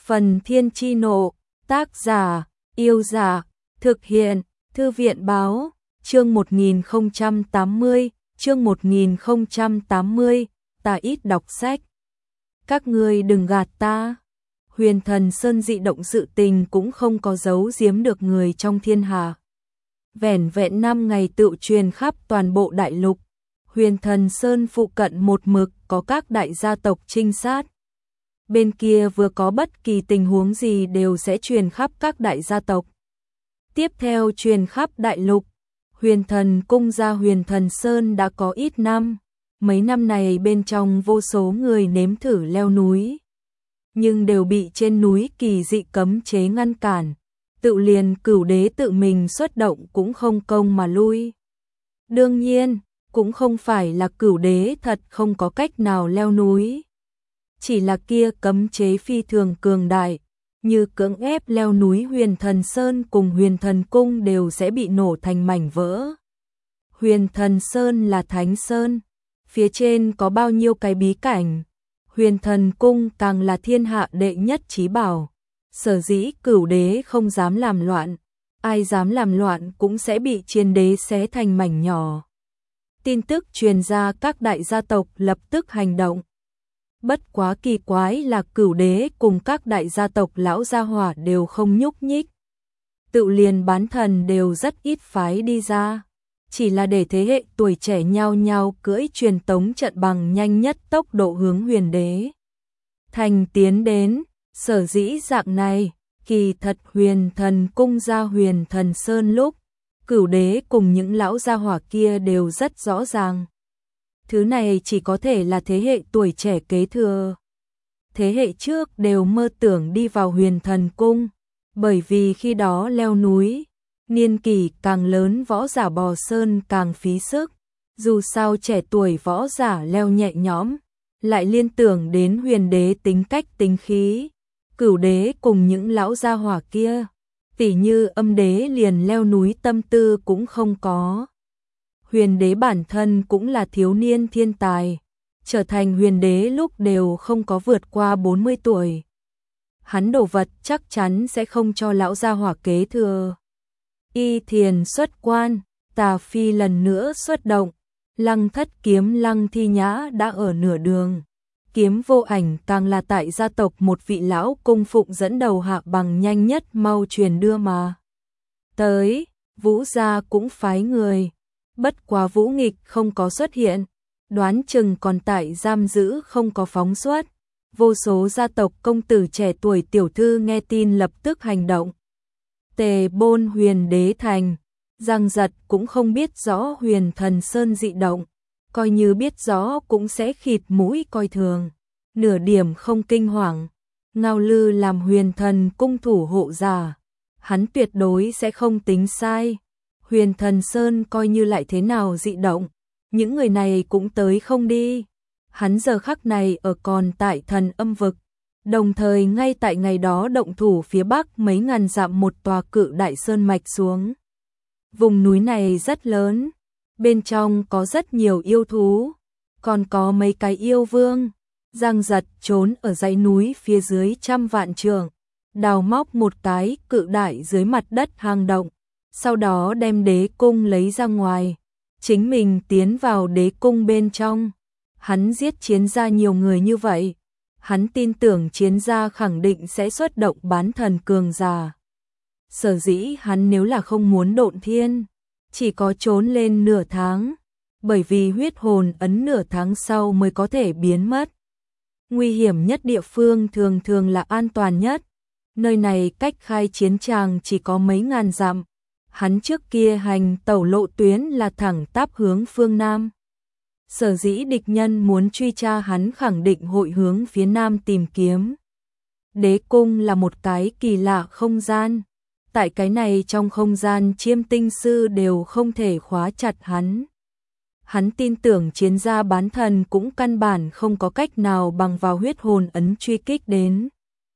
Phần Thiên Chi Nộ, tác giả, Yêu Giả, thực hiện, Thư viện Báo, chương 1080, chương 1080, ta ít đọc sách. Các ngươi đừng gạt ta. Huyền Thần Sơn dị động sự tình cũng không có giấu giếm được người trong thiên hạ. Vẻn vẹn 5 ngày tự truyền khắp toàn bộ đại lục. Huyền Thần Sơn phụ cận một mực có các đại gia tộc trinh sát. Bên kia vừa có bất kỳ tình huống gì đều sẽ truyền khắp các đại gia tộc. Tiếp theo truyền khắp đại lục. Huyền Thần Cung ra Huyền Thần Sơn đã có ít năm. Mấy năm này bên trong vô số người nếm thử leo núi. Nhưng đều bị trên núi kỳ dị cấm chế ngăn cản. Tự liền Cửu Đế tự mình xuất động cũng không công mà lui. Đương nhiên, cũng không phải là Cửu Đế thật không có cách nào leo núi. Chỉ là kia cấm chế phi thường cường đại, như cưỡng ép leo núi Huyền Thần Sơn cùng Huyền Thần Cung đều sẽ bị nổ thành mảnh vỡ. Huyền Thần Sơn là Thánh Sơn, phía trên có bao nhiêu cái bí cảnh. Huyền Thần Cung càng là thiên hạ đệ nhất chí bảo. Sở dĩ Cửu Đế không dám làm loạn, ai dám làm loạn cũng sẽ bị Chiến Đế xé thành mảnh nhỏ. Tin tức truyền ra, các đại gia tộc lập tức hành động. Bất quá kỳ quái là Cửu Đế cùng các đại gia tộc lão gia hỏa đều không nhúc nhích. Tự liền bán thần đều rất ít phái đi ra. Chỉ là để thế hệ tuổi trẻ nhao nhao cưỡi truyền tống trận bằng nhanh nhất tốc độ hướng Huyền Đế thành tiến đến. Sở dĩ dạng này, kỳ thật Huyền Thần Cung ra Huyền Thần Sơn lúc, Cửu Đế cùng những lão gia hỏa kia đều rất rõ ràng. Thứ này chỉ có thể là thế hệ tuổi trẻ kế thừa. Thế hệ trước đều mơ tưởng đi vào Huyền Thần Cung, bởi vì khi đó leo núi, niên kỷ càng lớn võ giả bò sơn càng phí sức. Dù sao trẻ tuổi võ giả leo nhẹ nhõm, lại liên tưởng đến Huyền Đế tính cách tính khí. Cửu Đế cùng những lão gia hỏa kia, tỉ như Âm Đế liền leo núi tâm tư cũng không có. Huyền Đế bản thân cũng là thiếu niên thiên tài, trở thành Huyền Đế lúc đều không có vượt qua 40 tuổi. Hắn đồ vật chắc chắn sẽ không cho lão gia hỏa kế thừa. Y Thiền xuất quan, Tà Phi lần nữa xuất động, Lăng Thất kiếm Lăng Thi Nhã đã ở nửa đường. Kiếm Vô Ảnh càng là tại gia tộc một vị lão cung phụng dẫn đầu hạ bằng nhanh nhất mau truyền đưa mà. Tới, Vũ gia cũng phái người. Bất quá Vũ Nghịch không có xuất hiện, đoán chừng còn tại giam giữ không có phóng xuất. Vô số gia tộc công tử trẻ tuổi tiểu thư nghe tin lập tức hành động. Tề Bôn Huyền Đế thành, Giang Giật cũng không biết rõ Huyền Thần Sơn dị động, coi như biết rõ cũng sẽ khịt mũi coi thường, nửa điểm không kinh hoàng. Ngao Lư làm Huyền Thần Cung thủ hộ giả, hắn tuyệt đối sẽ không tính sai. Huyền Thần Sơn coi như lại thế nào dị động, những người này cũng tới không đi. Hắn giờ khắc này ở còn tại Thần Âm vực, đồng thời ngay tại ngày đó động thủ phía bắc mấy ngàn dặm một tòa cự đại sơn mạch xuống. Vùng núi này rất lớn, bên trong có rất nhiều yêu thú, còn có mấy cái yêu vương. Giang Giật trốn ở dãy núi phía dưới trăm vạn trượng, đào móc một cái cự đại dưới mặt đất hang động. Sau đó đem đế cung lấy ra ngoài, chính mình tiến vào đế cung bên trong. Hắn giết chiến gia nhiều người như vậy, hắn tin tưởng chiến gia khẳng định sẽ xuất động bán thần cường giả. Sở dĩ hắn nếu là không muốn độn thiên, chỉ có trốn lên nửa tháng, bởi vì huyết hồn ấn nửa tháng sau mới có thể biến mất. Nguy hiểm nhất địa phương thường thường là an toàn nhất, nơi này cách khai chiến tràng chỉ có mấy ngàn dặm. Hắn trước kia hành tẩu lộ tuyến là thẳng tắp hướng phương Nam. Sở dĩ địch nhân muốn truy tra hắn khẳng định hội hướng phía Nam tìm kiếm. Đế cung là một cái kỳ lạ không gian. Tại cái này trong không gian chiêm tinh sư đều không thể khóa chặt hắn. Hắn tin tưởng chiến gia bán thần cũng căn bản không có cách nào bằng vào huyết hồn ấn truy kích đến.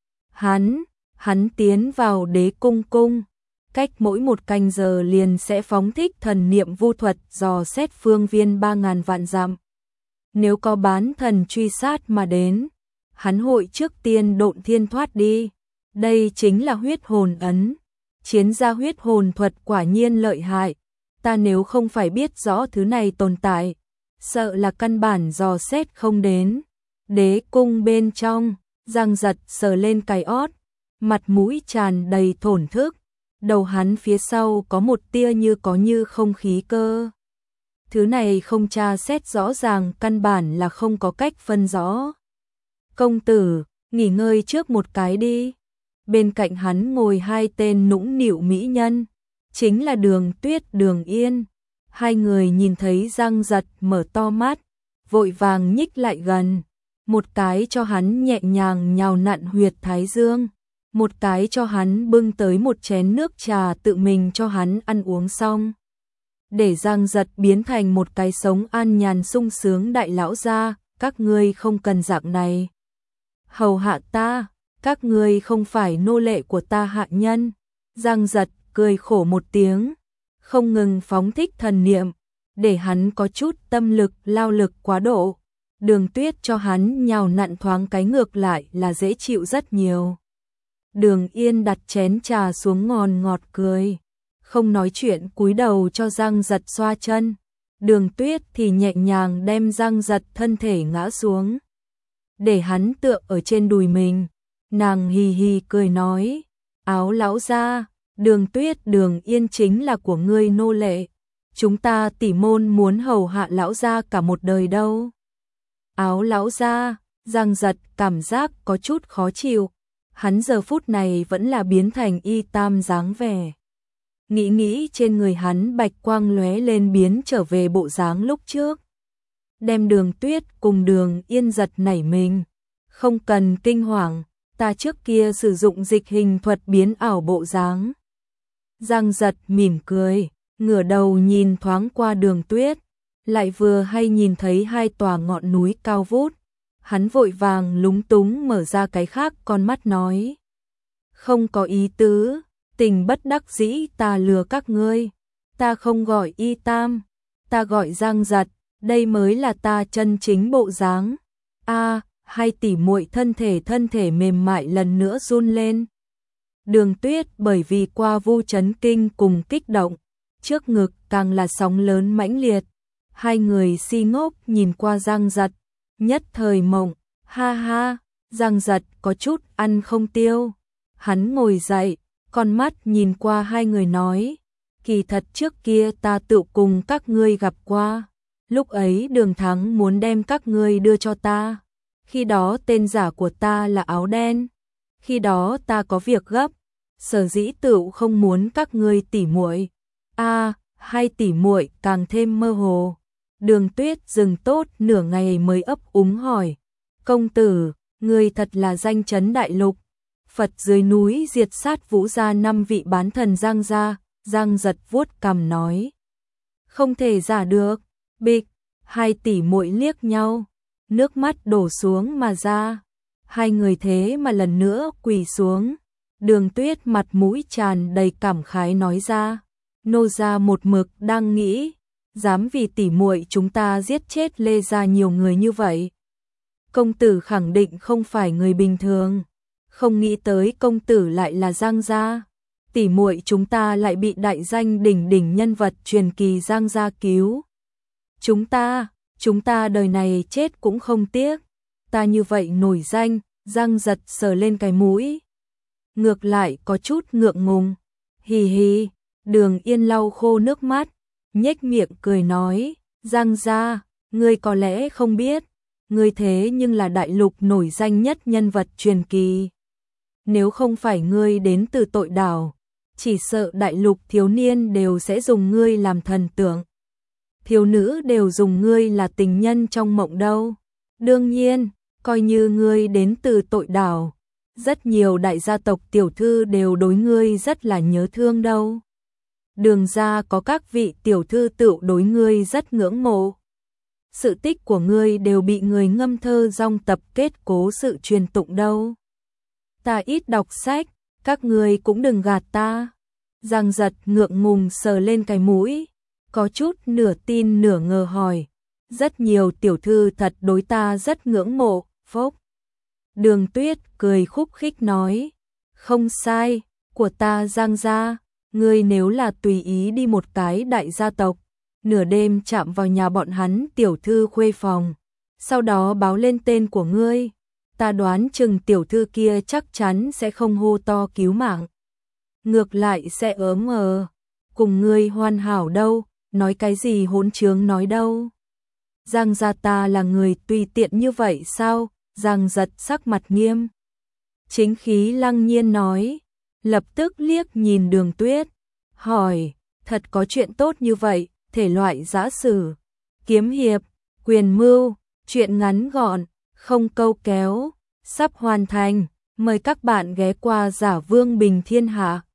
Hắn tiến vào đế cung cung. Cách mỗi một canh giờ liền sẽ phóng thích thần niệm vu thuật dò xét phương viên 3000 vạn dặm. Nếu có bán thần truy sát mà đến, hắn hội trước tiên độn thiên thoát đi, Đây chính là huyết hồn ấn. Chiến gia huyết hồn thuật quả nhiên lợi hại. Ta nếu không phải biết rõ thứ này tồn tại, sợ là căn bản dò xét không đến. Đế cung bên trong, Giang Giật sờ lên cái ót, mặt mũi tràn đầy thổn thức. Đầu hắn phía sau có một tia như có như không khí cơ. Thứ này không tra xét rõ ràng, căn bản là không có cách phân rõ. Công tử, nghỉ ngơi trước một cái đi. Bên cạnh hắn ngồi hai tên nũng nịu mỹ nhân, chính là Đường Tuyết, Đường Yên. Hai người nhìn thấy Giang Giật mở to mắt, vội vàng nhích lại gần. Một cái cho hắn nhẹ nhàng nhào nặn huyệt thái dương, một cái cho hắn bưng tới một chén nước trà tự mình cho hắn ăn uống xong. Để Giang Giật biến thành một cái sống an nhàn sung sướng đại lão gia, các ngươi không cần dạng này. Hầu hạ ta, các ngươi không phải nô lệ của ta hạ nhân. Giang Giật cười khổ một tiếng, không ngừng phóng thích thần niệm, để hắn có chút tâm lực lao lực quá độ. Đường Tuyết cho hắn nhào nặn thoáng cái ngược lại là dễ chịu rất nhiều. Đường Yên đặt chén trà xuống ngòn ngọt cười, không nói chuyện cúi đầu cho Giang Giật xoa chân. Đường Tuyết thì nhẹ nhàng đem Giang Giật thân thể ngã xuống, để hắn tựa ở trên đùi mình. Nàng hì hì cười nói, Áo lão gia, Đường Tuyết, Đường Yên chính là của ngươi nô lệ. Chúng ta tỷ môn muốn hầu hạ lão gia cả một đời đâu. Áo lão gia, Giang Giật cảm giác có chút khó chịu. Hắn giờ phút này vẫn là biến thành y tam dáng vẻ. Nghĩ trên người hắn bạch quang lóe lên biến trở về bộ dáng lúc trước. Đem Đường Tuyết cùng Đường Yên giật nảy mình. Không cần kinh hoàng, ta trước kia sử dụng dịch hình thuật biến ảo bộ dáng. Giang Giật mỉm cười, ngửa đầu nhìn thoáng qua Đường Tuyết, lại vừa hay nhìn thấy hai tòa ngọn núi cao vút. Hắn vội vàng lúng túng mở ra cái khác con mắt nói, không có ý tứ, tình bất đắc dĩ ta lừa các ngươi. Ta không gọi y tam, ta gọi Giang Giật, đây mới là ta chân chính bộ dáng. Hai tỷ muội thân thể mềm mại lần nữa run lên. Đường Tuyết bởi vì qua vu chấn kinh cùng kích động, trước ngực càng là sóng lớn mãnh liệt. Hai người si ngốc nhìn qua Giang Giật, nhất thời mộng, ha ha. Giang Giật có chút ăn không tiêu. Hắn ngồi dậy, con mắt nhìn qua hai người nói, kỳ thật trước kia ta tự cùng các ngươi gặp qua. Lúc ấy Đường Thắng muốn đem các ngươi đưa cho ta. Khi đó tên giả của ta là Áo Đen. Khi đó ta có việc gấp, sở dĩ tựu không muốn các ngươi tỉ muội. Hai tỷ muội càng thêm mơ hồ. Đường Tuyết dừng tốt nửa ngày mới ấp úng hỏi, công tử, ngươi thật là danh chấn đại lục. Phật dưới núi diệt sát Vũ gia 5 vị bán thần Giang gia. Giang Giật vuốt cằm nói, không thể giả được. Bịch, hai tỷ muội liếc nhau, nước mắt đổ xuống mà ra. Hai người thế mà lần nữa quỳ xuống. Đường Tuyết mặt mũi tràn đầy cảm khái nói ra, nô gia một mực đang nghĩ, dám vì tỷ muội chúng ta giết chết Lê gia nhiều người như vậy. Công tử khẳng định không phải người bình thường. Không nghĩ tới công tử lại là Giang gia. Tỷ muội chúng ta lại bị đại danh đỉnh đỉnh nhân vật truyền kỳ Giang gia cứu. Chúng ta đời này chết cũng không tiếc. Ta như vậy nổi danh. Giang Giật sờ lên cái mũi, ngược lại có chút ngượng ngùng. Hì hì. Đường Yên lau khô nước mắt, nhếch miệng cười nói, Giang gia, ngươi có lẽ không biết, ngươi thế nhưng là đại lục nổi danh nhất nhân vật truyền kỳ. Nếu không phải ngươi đến từ tội đảo, chỉ sợ đại lục thiếu niên đều sẽ dùng ngươi làm thần tượng. Thiếu nữ đều dùng ngươi là tình nhân trong mộng đâu. Đương nhiên, coi như ngươi đến từ tội đảo, rất nhiều đại gia tộc tiểu thư đều đối ngươi rất là nhớ thương đâu. Đường gia có các vị tiểu thư tự đối ngươi rất ngưỡng mộ. Sự tích của ngươi đều bị người ngâm thơ dong tập kết cố sự truyền tụng đâu. Ta ít đọc sách, các ngươi cũng đừng gạt ta. Giang Giật ngượng ngùng sờ lên cái mũi, có chút nửa tin nửa ngờ hỏi, rất nhiều tiểu thư thật đối ta rất ngưỡng mộ, phốc. Đường Tuyết cười khúc khích nói, Không sai, của ta Giang gia, ngươi nếu là tùy ý đi một cái đại gia tộc, nửa đêm chạm vào nhà bọn hắn tiểu thư khuê phòng, sau đó báo lên tên của ngươi, ta đoán chừng tiểu thư kia chắc chắn sẽ không hô to cứu mạng. Ngược lại sẽ ớm cùng ngươi hoàn hảo đâu, nói cái gì hỗn trướng nói đâu. Giang gia ta là người tùy tiện như vậy sao? Giang Giật sắc mặt nghiêm. Chính khí lăng nhiên nói, lập tức liếc nhìn Đường Tuyết, hỏi, thật có chuyện tốt như vậy, thể loại giã sử, kiếm hiệp, quyền mưu, chuyện ngắn gọn, không câu kéo, sắp hoàn thành, mời các bạn ghé qua Giả Vương Bình Thiên Hạ.